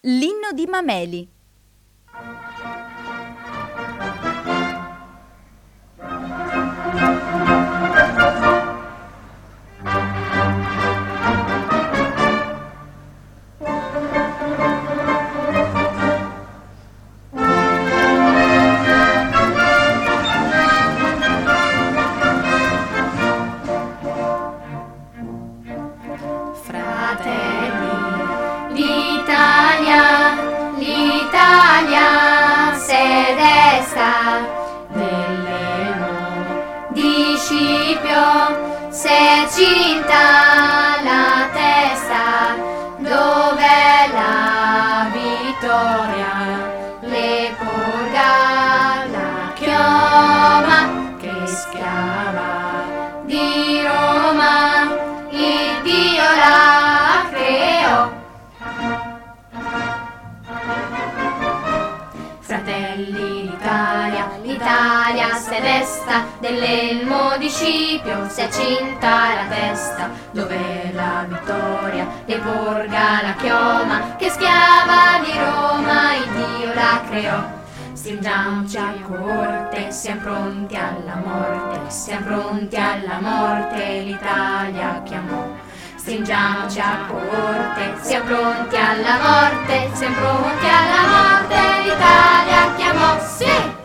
L'inno di Mameli. L'Italia se desta dell'elmo di Scipio, se cinta la testa, dove la vittoria le porga la chioma che schiava di Roma, il Dio la creò. Fratelli l'Italia se desta dell'elmo di Scipio, se cinta la testa, dove la vittoria le porga la chioma che schiava di Roma, il Dio la creò. Stringiamoci a corte, siamo pronti alla morte, siamo pronti alla morte, l'Italia chiamò. Stringiamoci a corte, siamo pronti alla morte, siamo pronti alla morte, l'Italia chiamò, sì!